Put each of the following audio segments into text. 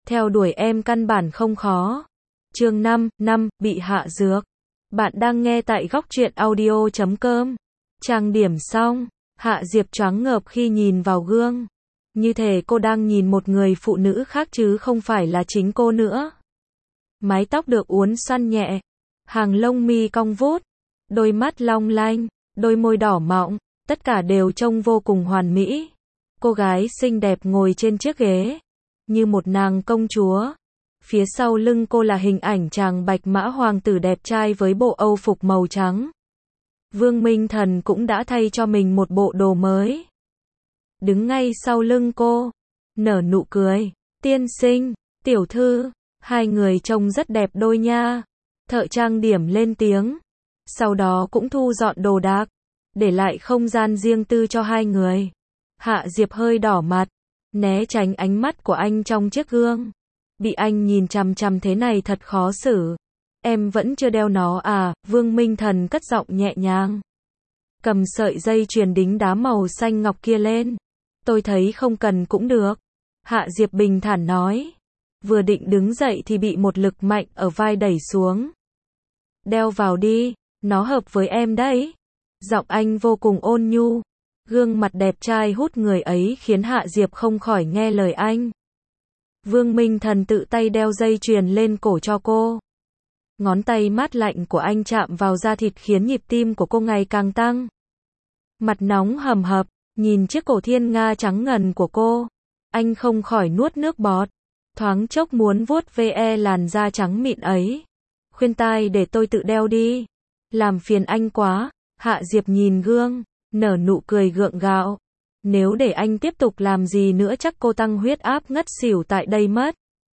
theo đuổi em căn bản không khó. Chương 5, bị hạ dược. Bạn đang nghe tại góc truyện audio.com. Trang điểm xong, Hạ Diệp choáng ngợp khi nhìn vào gương. Như thể cô đang nhìn một người phụ nữ khác chứ không phải là chính cô nữa. Mái tóc được uốn xoăn nhẹ, hàng lông mi cong vút, đôi mắt long lanh, đôi môi đỏ mọng, tất cả đều trông vô cùng hoàn mỹ. Cô gái xinh đẹp ngồi trên chiếc ghế, như một nàng công chúa. Phía sau lưng cô là hình ảnh chàng bạch mã hoàng tử đẹp trai với bộ âu phục màu trắng. Vương Minh Thần cũng đã thay cho mình một bộ đồ mới. Đứng ngay sau lưng cô, nở nụ cười. Tiên sinh, tiểu thư, hai người trông rất đẹp đôi nha. Thợ trang điểm lên tiếng. Sau đó cũng thu dọn đồ đạc, để lại không gian riêng tư cho hai người. Hạ Diệp hơi đỏ mặt, né tránh ánh mắt của anh trong chiếc gương. Bị anh nhìn chằm chằm thế này thật khó xử. Em vẫn chưa đeo nó à? Vương Minh Thần cất giọng nhẹ nhàng. Cầm sợi dây chuyền đính đá màu xanh ngọc kia lên. Tôi thấy không cần cũng được. Hạ Diệp bình thản nói. Vừa định đứng dậy thì bị một lực mạnh ở vai đẩy xuống. Đeo vào đi, nó hợp với em đấy. Giọng anh vô cùng ôn nhu. Gương mặt đẹp trai hút người ấy khiến Hạ Diệp không khỏi nghe lời anh. Vương Minh Thần tự tay đeo dây chuyền lên cổ cho cô. Ngón tay mát lạnh của anh chạm vào da thịt khiến nhịp tim của cô ngày càng tăng. Mặt nóng hầm hập, nhìn chiếc cổ thiên nga trắng ngần của cô. Anh không khỏi nuốt nước bọt. Thoáng chốc muốn vuốt ve làn da trắng mịn ấy. Khuyên tai để tôi tự đeo đi. Làm phiền anh quá. Hạ Diệp nhìn gương, nở nụ cười gượng gạo. Nếu để anh tiếp tục làm gì nữa chắc cô tăng huyết áp ngất xỉu tại đây mất.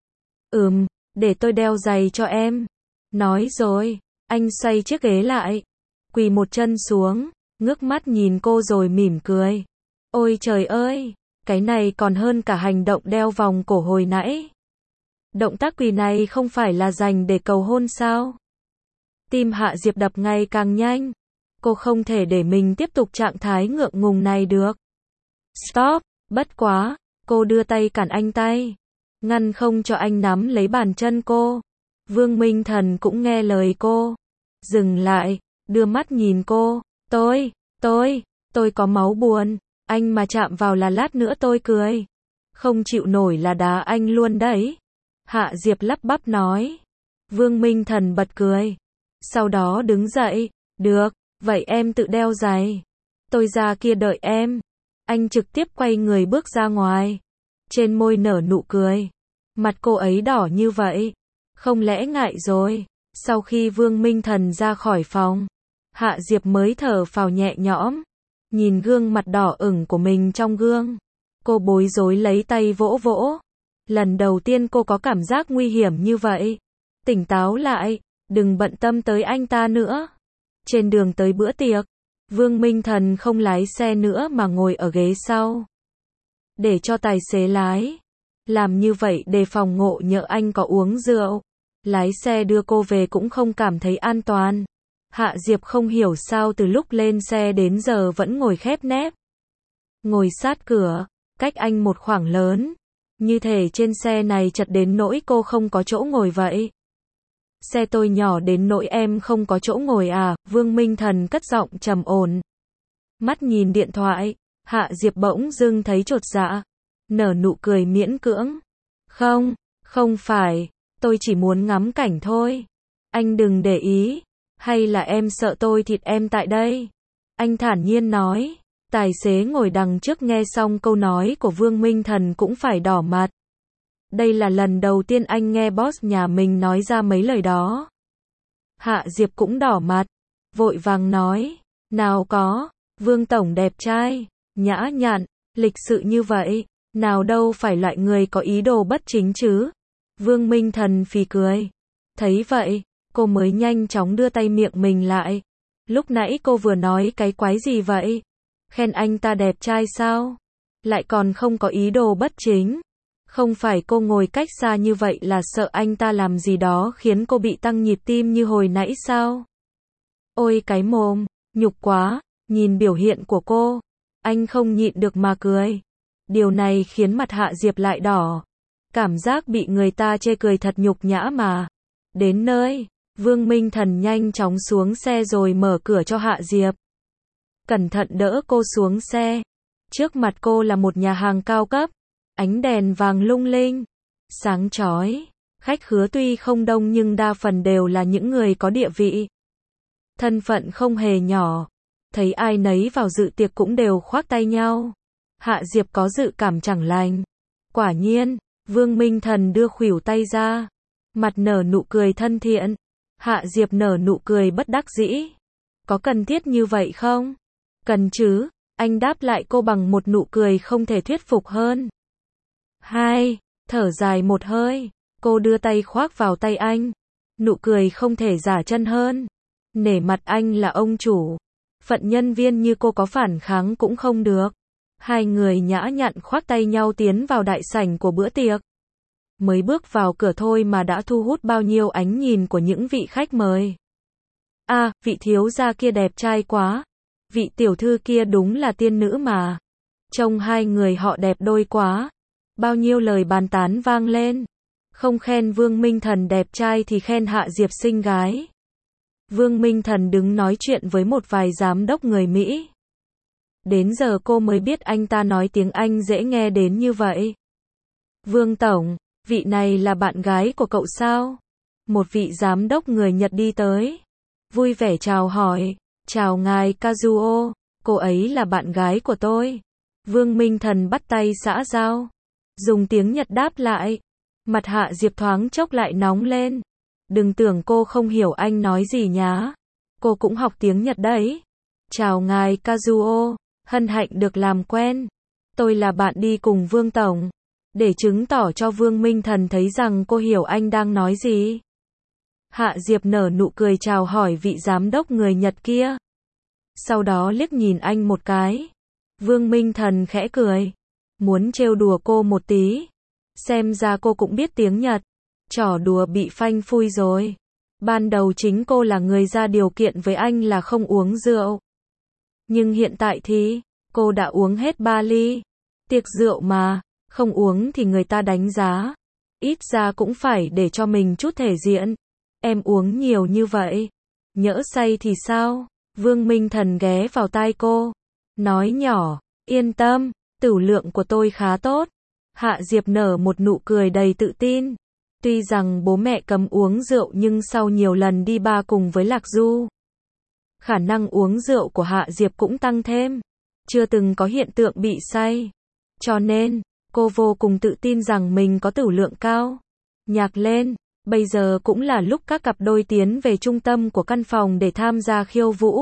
Để tôi đeo giày cho em. Nói rồi, anh xoay chiếc ghế lại, quỳ một chân xuống, ngước mắt nhìn cô rồi mỉm cười. Ôi trời ơi, cái này còn hơn cả hành động đeo vòng cổ hồi nãy. Động tác quỳ này không phải là dành để cầu hôn sao? Tim Hạ Diệp đập ngày càng nhanh. Cô không thể để mình tiếp tục trạng thái ngượng ngùng này được. Stop, bất quá, cô đưa tay cản anh tay, ngăn không cho anh nắm lấy bàn chân cô. Vương Minh Thần cũng nghe lời cô. Dừng lại, đưa mắt nhìn cô. Tôi có máu buồn. Anh mà chạm vào là lát nữa tôi cười. Không chịu nổi là đá anh luôn đấy. Hạ Diệp lắp bắp nói. Vương Minh Thần bật cười. Sau đó đứng dậy. Được, vậy em tự đeo giày. Tôi ra kia đợi em. Anh trực tiếp quay người bước ra ngoài. Trên môi nở nụ cười. Mặt cô ấy đỏ như vậy. Không lẽ ngại rồi. Sau khi Vương Minh Thần ra khỏi phòng, Hạ Diệp mới thở phào nhẹ nhõm. Nhìn gương mặt đỏ ửng của mình trong gương, cô bối rối lấy tay vỗ vỗ. Lần đầu tiên cô có cảm giác nguy hiểm như vậy. Tỉnh táo lại, đừng bận tâm tới anh ta nữa. Trên đường tới bữa tiệc, Vương Minh Thần không lái xe nữa mà ngồi ở ghế sau, để cho tài xế lái. Làm như vậy đề phòng ngộ nhỡ anh có uống rượu. Lái xe đưa cô về cũng không cảm thấy an toàn. Hạ Diệp không hiểu sao từ lúc lên xe đến giờ vẫn ngồi khép nép. Ngồi sát cửa, cách anh một khoảng lớn. Như thể trên xe này chật đến nỗi cô không có chỗ ngồi vậy. Xe tôi nhỏ đến nỗi em không có chỗ ngồi à? Vương Minh Thần cất giọng trầm ổn. Mắt nhìn điện thoại, Hạ Diệp bỗng dưng thấy chột dạ. Nở nụ cười miễn cưỡng. Không phải, tôi chỉ muốn ngắm cảnh thôi. Anh đừng để ý. Hay là em sợ tôi thịt em tại đây? Anh thản nhiên nói. Tài xế ngồi đằng trước nghe xong câu nói của Vương Minh Thần cũng phải đỏ mặt. Đây là lần đầu tiên anh nghe boss nhà mình nói ra mấy lời đó. Hạ Diệp cũng đỏ mặt, vội vàng nói. Nào có, Vương Tổng đẹp trai, nhã nhặn, lịch sự như vậy, nào đâu phải loại người có ý đồ bất chính chứ. Vương Minh Thần phì cười. Thấy vậy, cô mới nhanh chóng đưa tay miệng mình lại. Lúc nãy cô vừa nói cái quái gì vậy? Khen anh ta đẹp trai sao? Lại còn không có ý đồ bất chính. Không phải cô ngồi cách xa như vậy là sợ anh ta làm gì đó khiến cô bị tăng nhịp tim như hồi nãy sao? Ôi cái mồm, nhục quá. Nhìn biểu hiện của cô, anh không nhịn được mà cười. Điều này khiến mặt Hạ Diệp lại đỏ. Cảm giác bị người ta chê cười thật nhục nhã mà. Đến nơi, Vương Minh Thần nhanh chóng xuống xe rồi mở cửa cho Hạ Diệp. Cẩn thận đỡ cô xuống xe. Trước mặt cô là một nhà hàng cao cấp, ánh đèn vàng lung linh, sáng chói. Khách khứa tuy không đông nhưng đa phần đều là những người có địa vị. Thân phận không hề nhỏ. Thấy ai nấy vào dự tiệc cũng đều khoác tay nhau. Hạ Diệp có dự cảm chẳng lành. Quả nhiên, Vương Minh Thần đưa khuỷu tay ra. Mặt nở nụ cười thân thiện. Hạ Diệp nở nụ cười bất đắc dĩ. Có cần thiết như vậy không? Cần chứ, anh đáp lại cô bằng một nụ cười không thể thuyết phục hơn. Hai, thở dài một hơi, cô đưa tay khoác vào tay anh. Nụ cười không thể giả chân hơn. Nể mặt anh là ông chủ. Phận nhân viên như cô có phản kháng cũng không được. Hai người nhã nhặn khoác tay nhau tiến vào đại sảnh của bữa tiệc. Mới bước vào cửa thôi mà đã thu hút bao nhiêu ánh nhìn của những vị khách mời. À, vị thiếu gia kia đẹp trai quá. Vị tiểu thư kia đúng là tiên nữ mà. Trông hai người họ đẹp đôi quá. Bao nhiêu lời bàn tán vang lên. Không khen Vương Minh Thần đẹp trai thì khen Hạ Diệp xinh gái. Vương Minh Thần đứng nói chuyện với một vài giám đốc người Mỹ. Đến giờ cô mới biết anh ta nói tiếng Anh dễ nghe đến như vậy. Vương Tổng, vị này là bạn gái của cậu sao? Một vị giám đốc người Nhật đi tới. Vui vẻ chào hỏi. Chào ngài Kazuo, cô ấy là bạn gái của tôi. Vương Minh Thần bắt tay xã giao. Dùng tiếng Nhật đáp lại. Mặt Hạ Diệp thoáng chốc lại nóng lên. Đừng tưởng cô không hiểu anh nói gì nhá. Cô cũng học tiếng Nhật đấy. Chào ngài Kazuo, hân hạnh được làm quen. Tôi là bạn đi cùng Vương Tổng. Để chứng tỏ cho Vương Minh Thần thấy rằng cô hiểu anh đang nói gì. Hạ Diệp nở nụ cười chào hỏi vị giám đốc người Nhật kia. Sau đó liếc nhìn anh một cái. Vương Minh Thần khẽ cười. Muốn trêu đùa cô một tí. Xem ra cô cũng biết tiếng Nhật. Trò đùa bị phanh phui rồi. Ban đầu chính cô là người ra điều kiện với anh là không uống rượu. Nhưng hiện tại thì, cô đã uống hết 3 ly. Tiệc rượu mà, không uống thì người ta đánh giá. Ít ra cũng phải để cho mình chút thể diện. Em uống nhiều như vậy. Nhỡ say thì sao? Vương Minh Thần ghé vào tai cô. Nói nhỏ, yên tâm, tửu lượng của tôi khá tốt. Hạ Diệp nở một nụ cười đầy tự tin. Tuy rằng bố mẹ cấm uống rượu nhưng sau nhiều lần đi bar cùng với Lạc Du, khả năng uống rượu của Hạ Diệp cũng tăng thêm. Chưa từng có hiện tượng bị say. Cho nên, cô vô cùng tự tin rằng mình có tửu lượng cao. Nhạc lên, bây giờ cũng là lúc các cặp đôi tiến về trung tâm của căn phòng để tham gia khiêu vũ.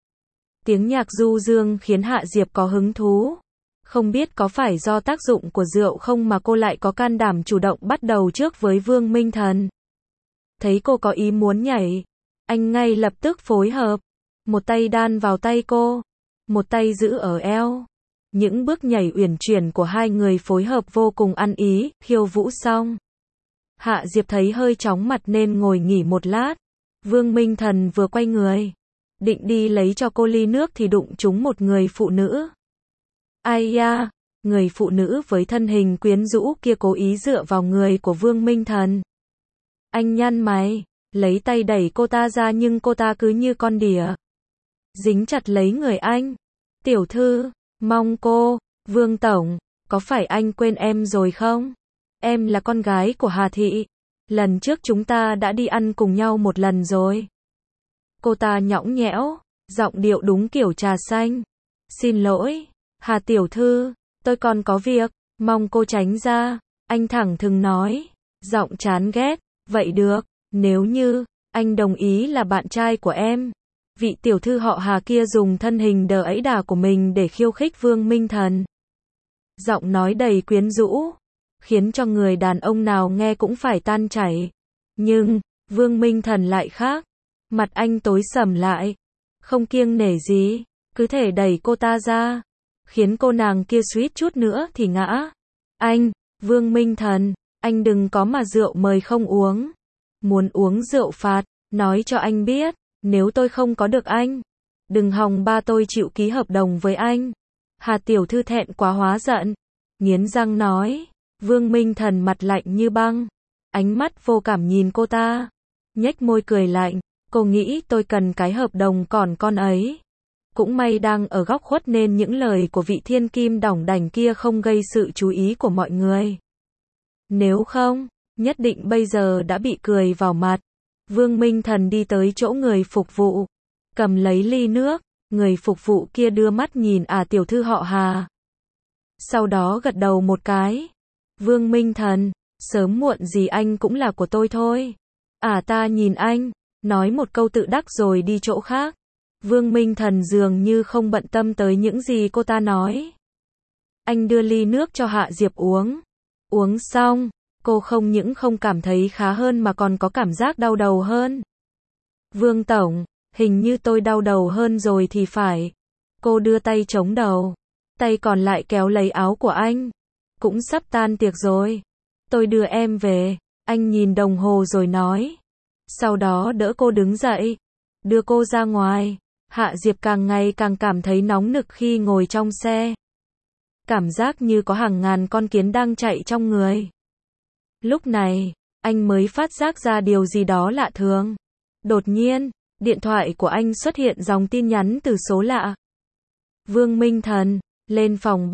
Tiếng nhạc du dương khiến Hạ Diệp có hứng thú. Không biết có phải do tác dụng của rượu không mà cô lại có can đảm chủ động bắt đầu trước với Vương Minh Thần. Thấy cô có ý muốn nhảy, anh ngay lập tức phối hợp. Một tay đan vào tay cô, một tay giữ ở eo. Những bước nhảy uyển chuyển của hai người phối hợp vô cùng ăn ý. Khiêu vũ xong, Hạ Diệp thấy hơi chóng mặt nên ngồi nghỉ một lát. Vương Minh Thần vừa quay người, định đi lấy cho cô ly nước thì đụng trúng một người phụ nữ. Ai da, người phụ nữ với thân hình quyến rũ kia cố ý dựa vào người của Vương Minh Thần. Anh nhăn mày, lấy tay đẩy cô ta ra nhưng cô ta cứ như con đỉa. Dính chặt lấy người anh. Tiểu thư, mong cô, Vương Tổng, có phải anh quên em rồi không? Em là con gái của Hà Thị. Lần trước chúng ta đã đi ăn cùng nhau một lần rồi. Cô ta nhõng nhẽo, giọng điệu đúng kiểu trà xanh. Xin lỗi, Hà tiểu thư, tôi còn có việc, mong cô tránh ra. Anh thẳng thừng nói, giọng chán ghét. Vậy được, nếu như anh đồng ý là bạn trai của em. Vị tiểu thư họ Hà kia dùng thân hình đờ ẫy đà của mình để khiêu khích Vương Minh Thần. Giọng nói đầy quyến rũ, khiến cho người đàn ông nào nghe cũng phải tan chảy. Nhưng, Vương Minh Thần lại khác. Mặt anh tối sầm lại. Không kiêng nể gì, cứ thể đẩy cô ta ra. Khiến cô nàng kia suýt chút nữa thì ngã. Anh, Vương Minh Thần, anh đừng có mà rượu mời không uống. Muốn uống rượu phạt, nói cho anh biết. Nếu tôi không có được anh, đừng hòng ba tôi chịu ký hợp đồng với anh. Hà tiểu thư thẹn quá hóa giận, nghiến răng nói, Vương Minh Thần mặt lạnh như băng, ánh mắt vô cảm nhìn cô ta, nhếch môi cười lạnh, cô nghĩ tôi cần cái hợp đồng còn con ấy. Cũng may đang ở góc khuất nên những lời của vị thiên kim đỏng đảnh kia không gây sự chú ý của mọi người. Nếu không, nhất định bây giờ đã bị cười vào mặt. Vương Minh Thần đi tới chỗ người phục vụ, cầm lấy ly nước, người phục vụ kia đưa mắt nhìn tiểu thư họ Hà. Sau đó gật đầu một cái. Vương Minh Thần, sớm muộn gì anh cũng là của tôi thôi. Ta nhìn anh, nói một câu tự đắc rồi đi chỗ khác. Vương Minh Thần dường như không bận tâm tới những gì cô ta nói. Anh đưa ly nước cho Hạ Diệp uống. Uống xong, cô không những không cảm thấy khá hơn mà còn có cảm giác đau đầu hơn. Vương Tổng, hình như tôi đau đầu hơn rồi thì phải. Cô đưa tay chống đầu, tay còn lại kéo lấy áo của anh. Cũng sắp tan tiệc rồi. Tôi đưa em về. Anh nhìn đồng hồ rồi nói. Sau đó đỡ cô đứng dậy, đưa cô ra ngoài. Hạ Diệp càng ngày càng cảm thấy nóng nực khi ngồi trong xe. Cảm giác như có hàng ngàn con kiến đang chạy trong người. Lúc này, anh mới phát giác ra điều gì đó lạ thường. Đột nhiên, điện thoại của anh xuất hiện dòng tin nhắn từ số lạ. Vương Minh Thần, lên phòng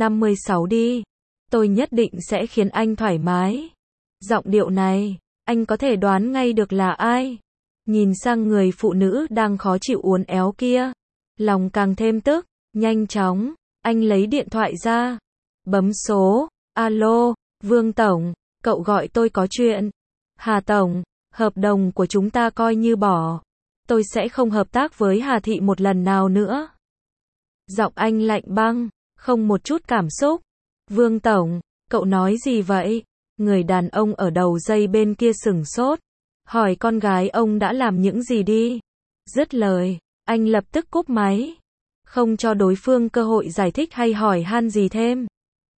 356 đi. Tôi nhất định sẽ khiến anh thoải mái. Giọng điệu này, anh có thể đoán ngay được là ai. Nhìn sang người phụ nữ đang khó chịu uốn éo kia, lòng càng thêm tức. Nhanh chóng, anh lấy điện thoại ra, bấm số. Alo, Vương Tổng, cậu gọi tôi có chuyện. Hà Tổng, hợp đồng của chúng ta coi như bỏ. Tôi sẽ không hợp tác với Hà Thị một lần nào nữa. Giọng anh lạnh băng, không một chút cảm xúc. Vương Tổng, cậu nói gì vậy? Người đàn ông ở đầu dây bên kia sửng sốt, hỏi con gái ông đã làm những gì đi. Dứt lời, anh lập tức cúp máy, không cho đối phương cơ hội giải thích hay hỏi han gì thêm.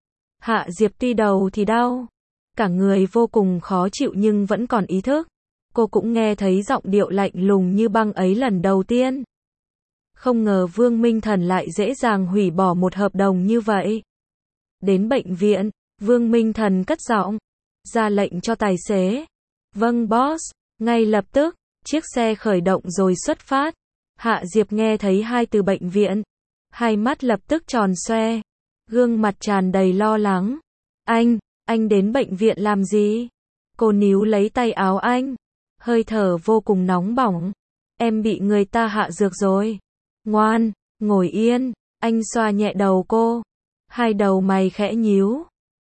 Hạ Diệp tuy đầu thì đau, cả người vô cùng khó chịu nhưng vẫn còn ý thức. Cô cũng nghe thấy giọng điệu lạnh lùng như băng ấy lần đầu tiên. Không ngờ Vương Minh Thần lại dễ dàng hủy bỏ một hợp đồng như vậy. Đến bệnh viện, Vương Minh Thần cất giọng, ra lệnh cho tài xế. Vâng boss, ngay lập tức, chiếc xe khởi động rồi xuất phát. Hạ Diệp nghe thấy hai từ bệnh viện, hai mắt lập tức tròn xoe, gương mặt tràn đầy lo lắng. Anh đến bệnh viện làm gì? Cô níu lấy tay áo anh, hơi thở vô cùng nóng bỏng. Em bị người ta hạ dược rồi. Ngoan, ngồi yên, anh xoa nhẹ đầu cô. Hai đầu mày khẽ nhíu.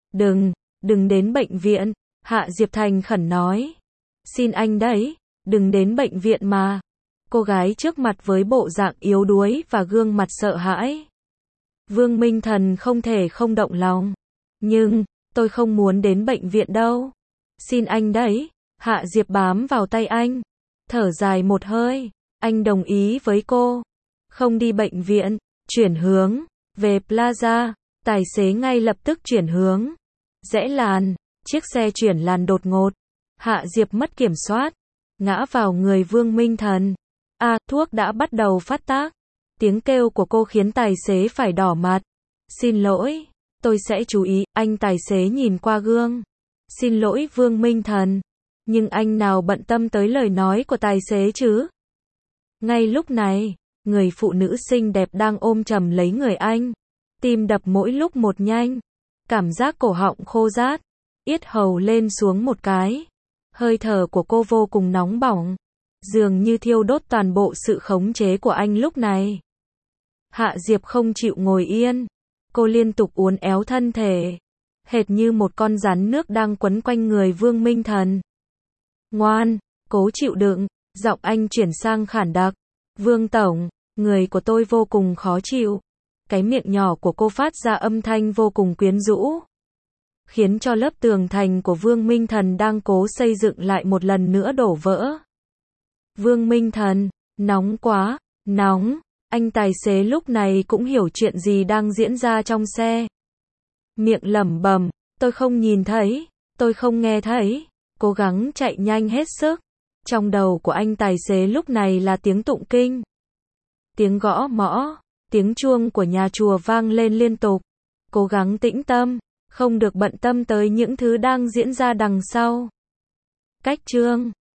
Đừng đến bệnh viện, Hạ Diệp thành khẩn nói. Xin anh đấy, đừng đến bệnh viện mà. Cô gái trước mặt với bộ dạng yếu đuối và gương mặt sợ hãi. Vương Minh Thần không thể không động lòng. Nhưng, tôi không muốn đến bệnh viện đâu. Xin anh đấy. Hạ Diệp bám vào tay anh, thở dài một hơi. Anh đồng ý với cô. Không đi bệnh viện, chuyển hướng về Plaza. Tài xế ngay lập tức chuyển hướng. Rẽ làn, chiếc xe chuyển làn đột ngột. Hạ Diệp mất kiểm soát, ngã vào người Vương Minh Thần. Thuốc đã bắt đầu phát tác. Tiếng kêu của cô khiến tài xế phải đỏ mặt. Xin lỗi, tôi sẽ chú ý. Anh tài xế nhìn qua gương. Xin lỗi Vương Minh Thần. Nhưng anh nào bận tâm tới lời nói của tài xế chứ? Ngay lúc này, người phụ nữ xinh đẹp đang ôm chầm lấy người anh. Tim đập mỗi lúc một nhanh. Cảm giác cổ họng khô rát. Yết hầu lên xuống một cái. Hơi thở của cô vô cùng nóng bỏng. Dường như thiêu đốt toàn bộ sự khống chế của anh lúc này. Hạ Diệp không chịu ngồi yên. Cô liên tục uốn éo thân thể. Hệt như một con rắn nước đang quấn quanh người Vương Minh Thần. Ngoan, cố chịu đựng. Giọng anh chuyển sang khản đặc. Vương Tổng, người của tôi vô cùng khó chịu. Cái miệng nhỏ của cô phát ra âm thanh vô cùng quyến rũ, khiến cho lớp tường thành của Vương Minh Thần đang cố xây dựng lại một lần nữa đổ vỡ. Vương Minh Thần, nóng quá, nóng. Anh tài xế lúc này cũng hiểu chuyện gì đang diễn ra trong xe. Miệng lẩm bẩm, tôi không nhìn thấy, tôi không nghe thấy, cố gắng chạy nhanh hết sức. Trong đầu của anh tài xế lúc này là tiếng tụng kinh, tiếng gõ mõ, tiếng chuông của nhà chùa vang lên liên tục. Cố gắng tĩnh tâm, không được bận tâm tới những thứ đang diễn ra đằng sau. Cách chương